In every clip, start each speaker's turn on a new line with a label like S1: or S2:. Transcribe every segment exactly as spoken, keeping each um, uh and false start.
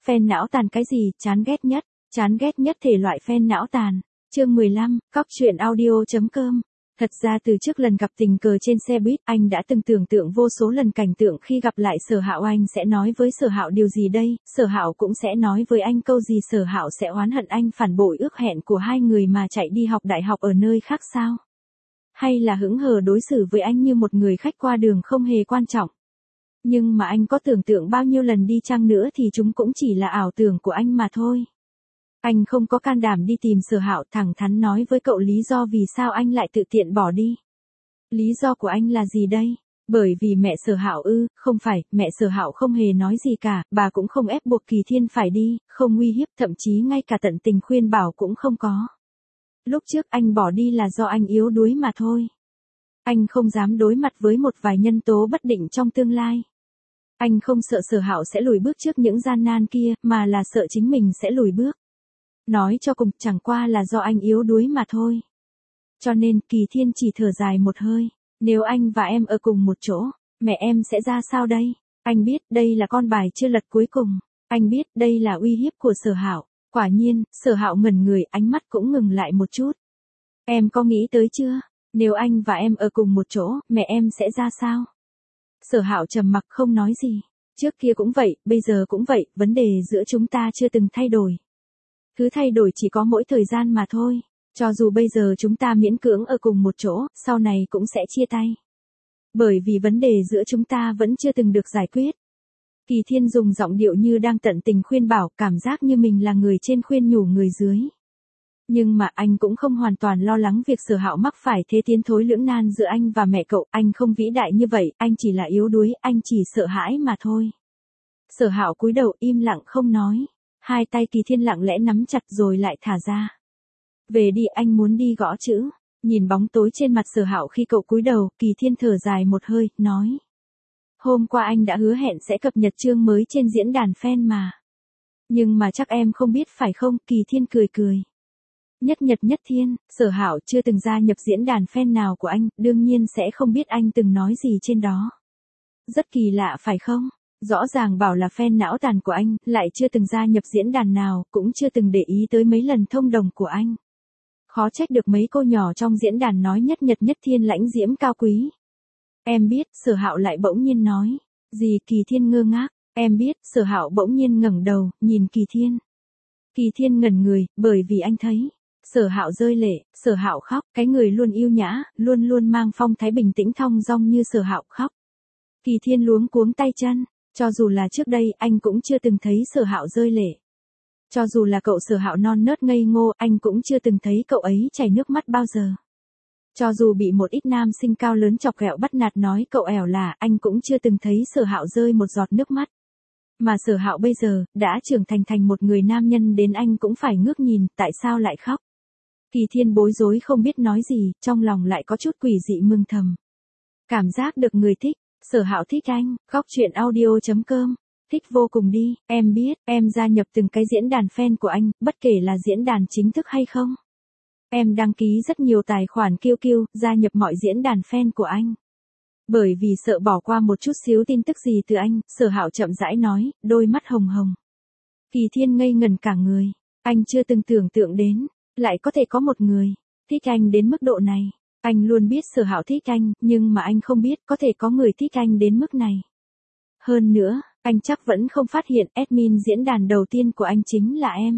S1: Fan não tàn cái gì, chán ghét nhất, chán ghét nhất thể loại fan não tàn. Chương mười lăm, cóc truyện audio.com. Thật ra từ trước lần gặp tình cờ trên xe buýt, anh đã từng tưởng tượng vô số lần cảnh tượng khi gặp lại Sở Hạo, anh sẽ nói với Sở Hạo điều gì đây, Sở Hạo cũng sẽ nói với anh câu gì, Sở Hạo sẽ oán hận anh phản bội ước hẹn của hai người mà chạy đi học đại học ở nơi khác sao? Hay là hững hờ đối xử với anh như một người khách qua đường không hề quan trọng? Nhưng mà anh có tưởng tượng bao nhiêu lần đi chăng nữa thì chúng cũng chỉ là ảo tưởng của anh mà thôi. Anh không có can đảm đi tìm Sở Hạo, thẳng thắn nói với cậu lý do vì sao anh lại tự tiện bỏ đi. Lý do của anh là gì đây? Bởi vì mẹ Sở Hạo ư? Không phải, mẹ Sở Hạo không hề nói gì cả, bà cũng không ép buộc Kỳ Thiên phải đi, không uy hiếp, thậm chí ngay cả tận tình khuyên bảo cũng không có. Lúc trước anh bỏ đi là do anh yếu đuối mà thôi. Anh không dám đối mặt với một vài nhân tố bất định trong tương lai. Anh không sợ Sở Hạo sẽ lùi bước trước những gian nan kia, mà là sợ chính mình sẽ lùi bước. Nói cho cùng, chẳng qua là do anh yếu đuối mà thôi. Cho nên, Kỳ Thiên chỉ thở dài một hơi. Nếu anh và em ở cùng một chỗ, mẹ em sẽ ra sao đây? Anh biết đây là con bài chưa lật cuối cùng. Anh biết đây là uy hiếp của Sở Hạo. Quả nhiên, Sở Hạo ngẩn người, ánh mắt cũng ngừng lại một chút. Em có nghĩ tới chưa? Nếu anh và em ở cùng một chỗ, mẹ em sẽ ra sao? Sở Hạo trầm mặc không nói gì. Trước kia cũng vậy, bây giờ cũng vậy, vấn đề giữa chúng ta chưa từng thay đổi. Thứ thay đổi chỉ có mỗi thời gian mà thôi. Cho dù bây giờ chúng ta miễn cưỡng ở cùng một chỗ, sau này cũng sẽ chia tay. Bởi vì vấn đề giữa chúng ta vẫn chưa từng được giải quyết. Kỳ Thiên dùng giọng điệu như đang tận tình khuyên bảo, cảm giác như mình là người trên khuyên nhủ người dưới. Nhưng mà anh cũng không hoàn toàn lo lắng việc Sở Hạo mắc phải thế tiến thối lưỡng nan giữa anh và mẹ cậu, anh không vĩ đại như vậy, anh chỉ là yếu đuối, anh chỉ sợ hãi mà thôi. Sở Hạo cúi đầu im lặng không nói, hai tay Kỳ Thiên lặng lẽ nắm chặt rồi lại thả ra. Về đi, anh muốn đi gõ chữ. Nhìn bóng tối trên mặt Sở Hạo khi cậu cúi đầu, Kỳ Thiên thở dài một hơi, nói. Hôm qua anh đã hứa hẹn sẽ cập nhật chương mới trên diễn đàn fan mà. Nhưng mà chắc em không biết phải không? Kỳ Thiên cười cười. Nhất Nhật Nhất Thiên, Sở Hạo chưa từng gia nhập diễn đàn fan nào của anh, đương nhiên sẽ không biết anh từng nói gì trên đó. Rất kỳ lạ phải không? Rõ ràng bảo là fan não tàn của anh, lại chưa từng gia nhập diễn đàn nào, cũng chưa từng để ý tới mấy lần thông đồng của anh. Khó trách được mấy cô nhỏ trong diễn đàn nói Nhất Nhật Nhất Thiên lãnh diễm cao quý. Em biết, Sở Hạo lại bỗng nhiên nói. Gì? Kỳ Thiên ngơ ngác. Em biết, Sở Hạo bỗng nhiên ngẩng đầu, nhìn Kỳ Thiên. Kỳ Thiên ngẩn người, bởi vì anh thấy. Sở Hạo rơi lệ, Sở Hạo khóc, cái người luôn yêu nhã, luôn luôn mang phong thái bình tĩnh thong dong như Sở Hạo khóc. Kỳ Thiên luống cuống tay chân, cho dù là trước đây anh cũng chưa từng thấy Sở Hạo rơi lệ. Cho dù là cậu Sở Hạo non nớt ngây ngô, anh cũng chưa từng thấy cậu ấy chảy nước mắt bao giờ. Cho dù bị một ít nam sinh cao lớn chọc ghẹo bắt nạt nói cậu ẻo là, anh cũng chưa từng thấy Sở Hạo rơi một giọt nước mắt. Mà Sở Hạo bây giờ, đã trưởng thành thành một người nam nhân đến anh cũng phải ngước nhìn, tại sao lại khóc? Kỳ Thiên bối rối không biết nói gì, trong lòng lại có chút quỷ dị mừng thầm. Cảm giác được người thích, Sở Hạo thích anh, cóc truyện audio.com. Thích vô cùng đi, em biết, em gia nhập từng cái diễn đàn fan của anh, bất kể là diễn đàn chính thức hay không. Em đăng ký rất nhiều tài khoản kiu kiu, gia nhập mọi diễn đàn fan của anh. Bởi vì sợ bỏ qua một chút xíu tin tức gì từ anh, Sở Hạo chậm rãi nói, đôi mắt hồng hồng. Kỳ Thiên ngây ngẩn cả người, anh chưa từng tưởng tượng đến, lại có thể có một người thích anh đến mức độ này. Anh luôn biết Sở Hạo thích anh, nhưng mà anh không biết có thể có người thích anh đến mức này. Hơn nữa, anh chắc vẫn không phát hiện admin diễn đàn đầu tiên của anh chính là em.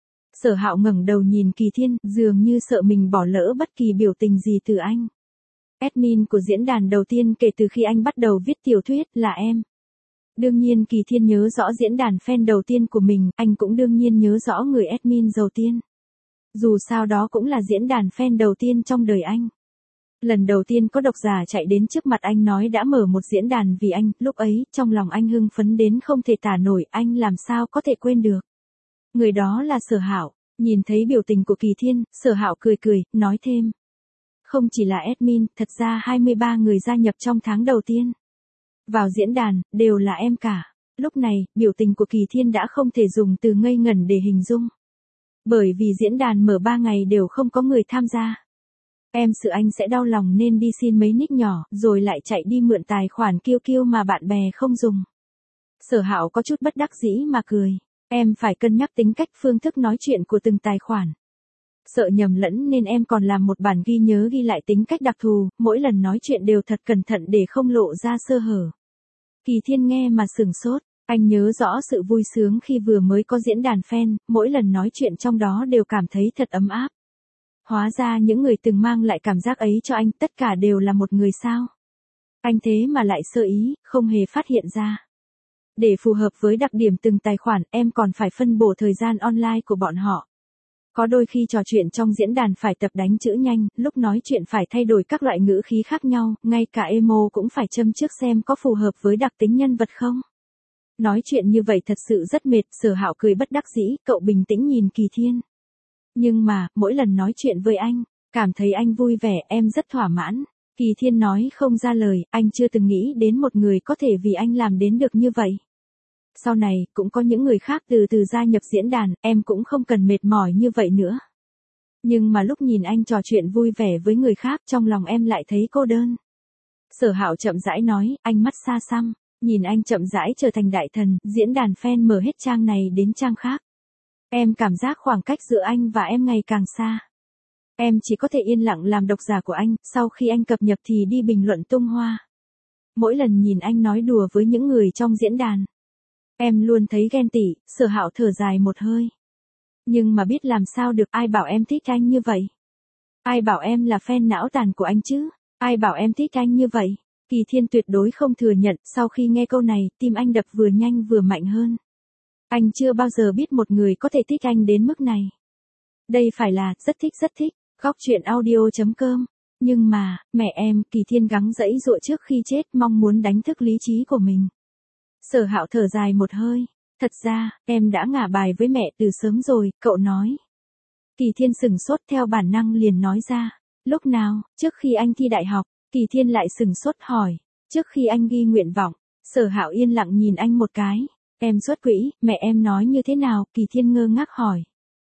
S1: Sở Hạo ngẩng đầu nhìn Kỳ Thiên, dường như sợ mình bỏ lỡ bất kỳ biểu tình gì từ anh. Admin của diễn đàn đầu tiên kể từ khi anh bắt đầu viết tiểu thuyết là em. Đương nhiên Kỳ Thiên nhớ rõ diễn đàn fan đầu tiên của mình, anh cũng đương nhiên nhớ rõ người admin đầu tiên. Dù sao đó cũng là diễn đàn fan đầu tiên trong đời anh. Lần đầu tiên có độc giả chạy đến trước mặt anh nói đã mở một diễn đàn vì anh, lúc ấy, trong lòng anh hưng phấn đến không thể tả nổi, anh làm sao có thể quên được. Người đó là Sở Hạo. Nhìn thấy biểu tình của Kỳ Thiên, Sở Hạo cười cười, nói thêm. Không chỉ là admin, thật ra hai mươi ba người gia nhập trong tháng đầu tiên. Vào diễn đàn, đều là em cả. Lúc này, biểu tình của Kỳ Thiên đã không thể dùng từ ngây ngẩn để hình dung. Bởi vì diễn đàn mở ba ngày đều không có người tham gia. Em sợ anh sẽ đau lòng nên đi xin mấy nick nhỏ, rồi lại chạy đi mượn tài khoản kiu kiu mà bạn bè không dùng. Sở Hạo có chút bất đắc dĩ mà cười. Em phải cân nhắc tính cách phương thức nói chuyện của từng tài khoản. Sợ nhầm lẫn nên em còn làm một bản ghi nhớ ghi lại tính cách đặc thù, mỗi lần nói chuyện đều thật cẩn thận để không lộ ra sơ hở. Kỳ Thiên nghe mà sửng sốt, anh nhớ rõ sự vui sướng khi vừa mới có diễn đàn fan, mỗi lần nói chuyện trong đó đều cảm thấy thật ấm áp. Hóa ra những người từng mang lại cảm giác ấy cho anh tất cả đều là một người sao. Anh thế mà lại sơ ý, không hề phát hiện ra. Để phù hợp với đặc điểm từng tài khoản, em còn phải phân bổ thời gian online của bọn họ. Có đôi khi trò chuyện trong diễn đàn phải tập đánh chữ nhanh, lúc nói chuyện phải thay đổi các loại ngữ khí khác nhau, ngay cả emo cũng phải châm trước xem có phù hợp với đặc tính nhân vật không. Nói chuyện như vậy thật sự rất mệt, Sở Hạo cười bất đắc dĩ, cậu bình tĩnh nhìn Kỳ Thiên. Nhưng mà, mỗi lần nói chuyện với anh, cảm thấy anh vui vẻ, em rất thỏa mãn. Kỳ Thiên nói không ra lời, anh chưa từng nghĩ đến một người có thể vì anh làm đến được như vậy. Sau này, cũng có những người khác từ từ gia nhập diễn đàn, em cũng không cần mệt mỏi như vậy nữa. Nhưng mà lúc nhìn anh trò chuyện vui vẻ với người khác, trong lòng em lại thấy cô đơn. Sở Hạo chậm rãi nói, ánh mắt xa xăm, nhìn anh chậm rãi trở thành đại thần, diễn đàn fan mở hết trang này đến trang khác. Em cảm giác khoảng cách giữa anh và em ngày càng xa. Em chỉ có thể yên lặng làm độc giả của anh, sau khi anh cập nhật thì đi bình luận tung hoa. Mỗi lần nhìn anh nói đùa với những người trong diễn đàn, em luôn thấy ghen tị. Sở Hạo thở dài một hơi. Nhưng mà biết làm sao được, ai bảo em thích anh như vậy? Ai bảo em là fan não tàn của anh chứ? Ai bảo em thích anh như vậy? Kỳ Thiên tuyệt đối không thừa nhận, sau khi nghe câu này, tim anh đập vừa nhanh vừa mạnh hơn. Anh chưa bao giờ biết một người có thể thích anh đến mức này. Đây phải là, rất thích rất thích, góc truyện audio chấm com. Nhưng mà, mẹ em, Kỳ Thiên gắng giãy giụa trước khi chết, mong muốn đánh thức lý trí của mình. Sở Hạo thở dài một hơi. Thật ra, em đã ngả bài với mẹ từ sớm rồi, cậu nói. Kỳ Thiên sửng sốt theo bản năng liền nói ra. Lúc nào, trước khi anh thi đại học? Kỳ Thiên lại sửng sốt hỏi. Trước khi anh ghi nguyện vọng. Sở Hạo yên lặng nhìn anh một cái. Em xuất quỹ, mẹ em nói như thế nào? Kỳ Thiên ngơ ngác hỏi.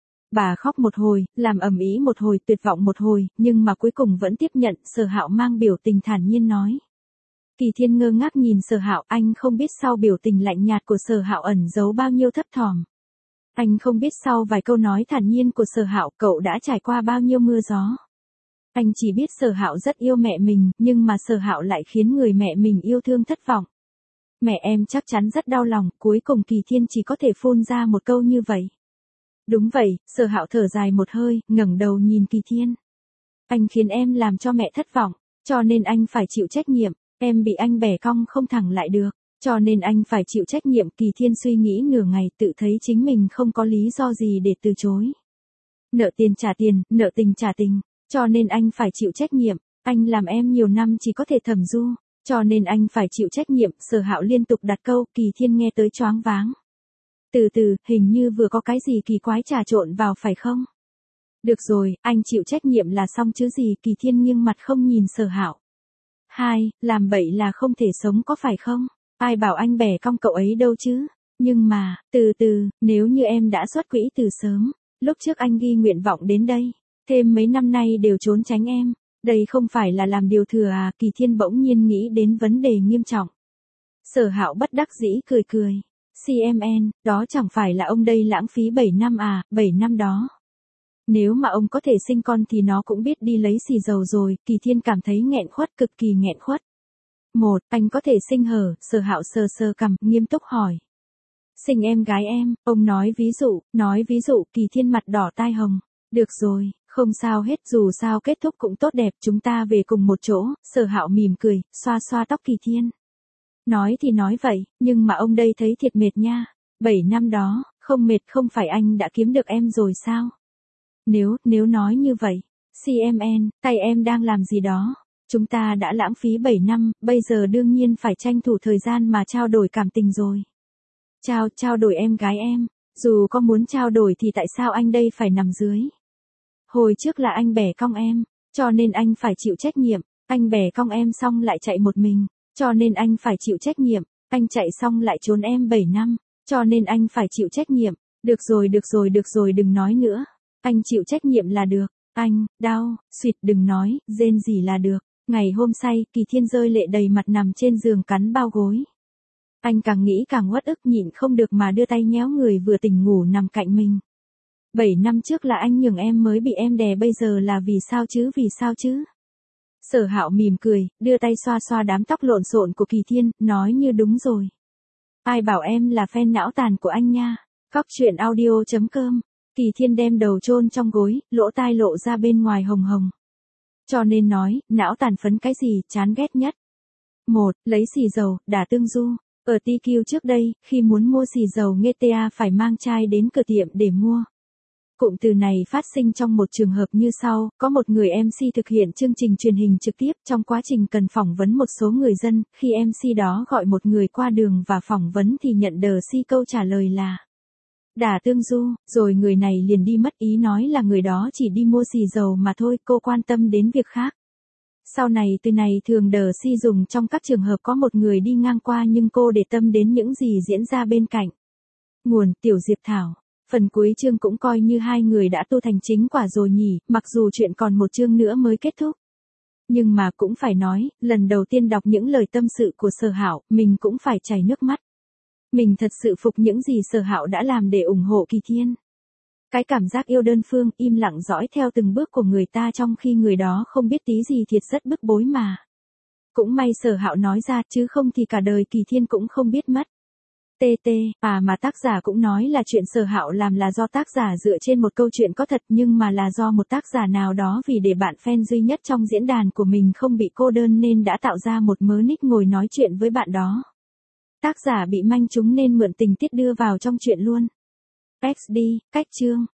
S1: Bà khóc một hồi, làm ầm ĩ một hồi, tuyệt vọng một hồi, nhưng mà cuối cùng vẫn tiếp nhận. Sở Hạo mang biểu tình thản nhiên nói. Kỳ Thiên ngơ ngác nhìn Sở Hạo, anh không biết sau biểu tình lạnh nhạt của Sở Hạo ẩn giấu bao nhiêu thấp thỏm. Anh không biết sau vài câu nói thản nhiên của Sở Hạo, cậu đã trải qua bao nhiêu mưa gió. Anh chỉ biết Sở Hạo rất yêu mẹ mình, nhưng mà Sở Hạo lại khiến người mẹ mình yêu thương thất vọng. Mẹ em chắc chắn rất đau lòng, cuối cùng Kỳ Thiên chỉ có thể phun ra một câu như vậy. Đúng vậy, Sở Hạo thở dài một hơi, ngẩng đầu nhìn Kỳ Thiên. Anh khiến em làm cho mẹ thất vọng, cho nên anh phải chịu trách nhiệm. Em bị anh bẻ cong không thẳng lại được, cho nên anh phải chịu trách nhiệm. Kỳ Thiên suy nghĩ nửa ngày, tự thấy chính mình không có lý do gì để từ chối. Nợ tiền trả tiền, nợ tình trả tình, cho nên anh phải chịu trách nhiệm. Anh làm em nhiều năm chỉ có thể thầm du, cho nên anh phải chịu trách nhiệm. Sở Hạo liên tục đặt câu, Kỳ Thiên nghe tới choáng váng. Từ từ, hình như vừa có cái gì kỳ quái trà trộn vào phải không? Được rồi, anh chịu trách nhiệm là xong chứ gì? Kỳ Thiên nghiêng mặt không nhìn Sở Hạo. Hai, làm bậy là không thể sống có phải không? Ai bảo anh bẻ cong cậu ấy đâu chứ? Nhưng mà, từ từ, nếu như em đã xuất quỹ từ sớm, lúc trước anh ghi nguyện vọng đến đây, thêm mấy năm nay đều trốn tránh em, đây không phải là làm điều thừa à? Kỳ Thiên bỗng nhiên nghĩ đến vấn đề nghiêm trọng. Sở Hạo bất đắc dĩ cười cười. xê em en, đó chẳng phải là ông đây lãng phí bảy năm à, bảy năm đó. Nếu mà ông có thể sinh con thì nó cũng biết đi lấy xì dầu rồi. Kỳ Thiên cảm thấy nghẹn khuất, cực kỳ nghẹn khuất. Một, anh có thể sinh hở? Sở Hạo sờ sờ cằm, nghiêm túc hỏi. Sinh em gái em, ông nói ví dụ, nói ví dụ. Kỳ Thiên mặt đỏ tai hồng. Được rồi, không sao hết, dù sao kết thúc cũng tốt đẹp, chúng ta về cùng một chỗ. Sở Hạo mỉm cười, xoa xoa tóc Kỳ Thiên. Nói thì nói vậy, nhưng mà ông đây thấy thiệt mệt nha. Bảy năm đó, không mệt không phải anh đã kiếm được em rồi sao? Nếu, nếu nói như vậy, xê em en, tay em đang làm gì đó? Chúng ta đã lãng phí bảy năm, bây giờ đương nhiên phải tranh thủ thời gian mà trao đổi cảm tình rồi. Trao, trao đổi em gái em, dù có muốn trao đổi thì tại sao anh đây phải nằm dưới? Hồi trước là anh bẻ cong em, cho nên anh phải chịu trách nhiệm. Anh bẻ cong em xong lại chạy một mình, cho nên anh phải chịu trách nhiệm. Anh chạy xong lại trốn em bảy năm, cho nên anh phải chịu trách nhiệm. Được rồi, được rồi, được rồi, đừng nói nữa. Anh chịu trách nhiệm là được. Anh, đau, suyệt, đừng nói, rên gì là được. Ngày hôm say, Kỳ Thiên rơi lệ đầy mặt nằm trên giường cắn bao gối. Anh càng nghĩ càng uất ức nhịn không được mà đưa tay nhéo người vừa tỉnh ngủ nằm cạnh mình. Bảy năm trước là anh nhường em mới bị em đè bây giờ là vì sao chứ vì sao chứ? Sở Hạo mỉm cười, đưa tay xoa xoa đám tóc lộn xộn của Kỳ Thiên, nói như đúng rồi. Ai bảo em là fan não tàn của anh nha. Cóc truyện audio chấm com. Kỳ Thiên đem đầu chôn trong gối, lỗ tai lộ ra bên ngoài hồng hồng. Cho nên nói, não tàn phấn cái gì, chán ghét nhất. Một, lấy xì dầu, đả tương du. Ở tê quy trước đây, khi muốn mua xì dầu nghe tê a phải mang chai đến cửa tiệm để mua. Cụm từ này phát sinh trong một trường hợp như sau, có một người em xê thực hiện chương trình truyền hình trực tiếp, trong quá trình cần phỏng vấn một số người dân, khi em xê đó gọi một người qua đường và phỏng vấn thì nhận đờ si câu trả lời là đả tương du, rồi người này liền đi mất, ý nói là người đó chỉ đi mua xì dầu mà thôi, cô quan tâm đến việc khác. Sau này từ này thường đờ si dùng trong các trường hợp có một người đi ngang qua nhưng cô để tâm đến những gì diễn ra bên cạnh. Nguồn Tiểu Diệp Thảo. Phần cuối chương cũng coi như hai người đã tu thành chính quả rồi nhỉ, mặc dù chuyện còn một chương nữa mới kết thúc. Nhưng mà cũng phải nói, lần đầu tiên đọc những lời tâm sự của Sở Hạo, mình cũng phải chảy nước mắt. Mình thật sự phục những gì Sở Hạo đã làm để ủng hộ Kỳ Thiên. Cái cảm giác yêu đơn phương, im lặng dõi theo từng bước của người ta trong khi người đó không biết tí gì thiệt rất bức bối mà. Cũng may Sở Hạo nói ra, chứ không thì cả đời Kỳ Thiên cũng không biết mất. tê tê, à mà tác giả cũng nói là chuyện Sở Hạo làm là do tác giả dựa trên một câu chuyện có thật nhưng mà là do một tác giả nào đó vì để bạn fan duy nhất trong diễn đàn của mình không bị cô đơn nên đã tạo ra một mớ nick ngồi nói chuyện với bạn đó. Tác giả bị manh trúng nên mượn tình tiết đưa vào trong chuyện luôn. ích đê, cách chương.